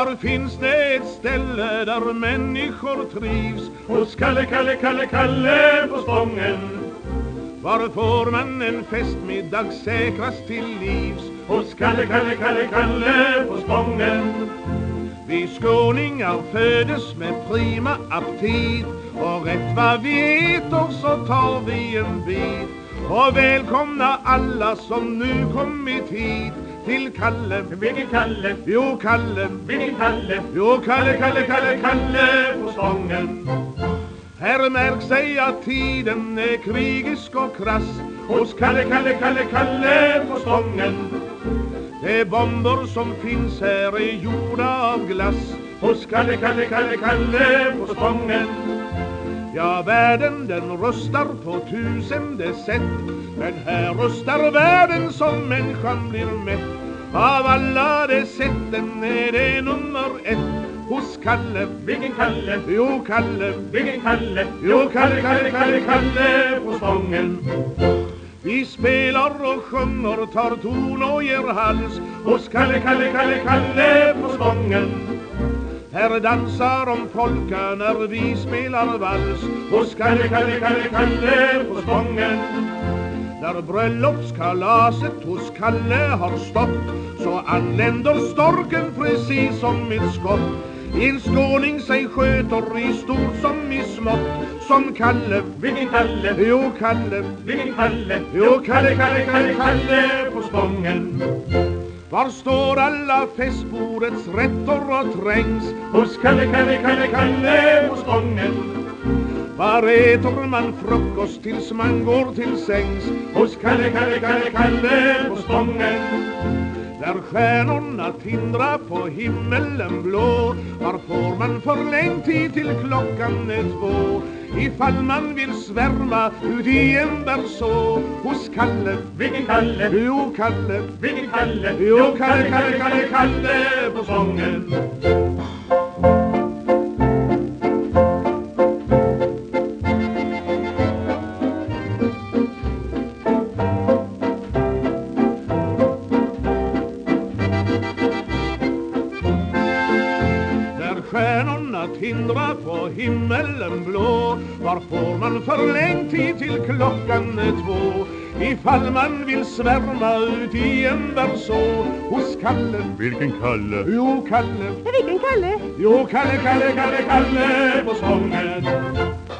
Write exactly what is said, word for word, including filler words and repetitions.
Var finns det ett ställe där människor trivs? Hos Kalle, Kalle, Kalle, Kalle på Spången. Var får man en festmiddag säkrast till livs? Hos Kalle, Kalle, Kalle, Kalle på Spången. Vi skåningar födes med prima aptit, och rätt vad vi äter så tar vi en bit. Och välkomna alla som nu kommit hit till Kalle. Vilken Kalle? Jo, Kalle. Vilken Kalle? Jo, Kalle, Kalle, Kalle, Kalle på Spången. Här märks sig att tiden är krigisk och krass. Hos Kalle, Kalle, Kalle, Kalle på Spången. De bomber som finns här är gjorda av glass. Hos Kalle, Kalle, Kalle, Kalle på Spången. Ja, världen den röstar på tusende sätt, men här röstar världen som människan blir mätt. Av alla de sätten är det nummer ett. Hos Kalle. Vilken Kalle? Jo, Kalle. Vilken Kalle? Jo, Kalle, Kalle, Kalle, Kalle på Spången. Vi spelar och sjunger, tar ton och ger hals. Hos Kalle, Kalle, Kalle, Kalle på Spången. Här dansar om folka när vi spelar vals. Hos Kalle, Kalle, Kalle, Kalle på Spången. När bröllopskalaset hos Kalle har stått, så anländer storken precis som ett skott. En skåning sig sköter i stort som i smått, som Kalle. Vilken Kalle? Jo, Kalle. Vilken Kalle? Jo, Kalle, Kalle, Kalle, Kalle på Spången. Var står alla festbordets rätter och trängs? Hos Kalle, Kalle, Kalle, Kalle på Spången. Var äter man frukost tills man går till sängs? Hos Kalle, Kalle, Kalle, Kalle på Spången. Där stjärnorna tindrar på himmelen blå, var får man förlängd tid till klockan är två? Ifall man vill svärma ut i en berså. Hos Kalle. Vilken Kalle? Jo, Kalle. Vilken Kalle? Jo, Kalle, Kalle, Kalle, Kalle på Spången. Stjärnorna tindrar på himmelen blå, var får man förlängd tid till klockan är två? Ifall man vill svärma ut i en berså. Hos Kalle. Vilken Kalle? Jo, Kalle. Vilken Kalle? Jo, Kalle, Kalle, Kalle, Kalle, Kalle på Spången.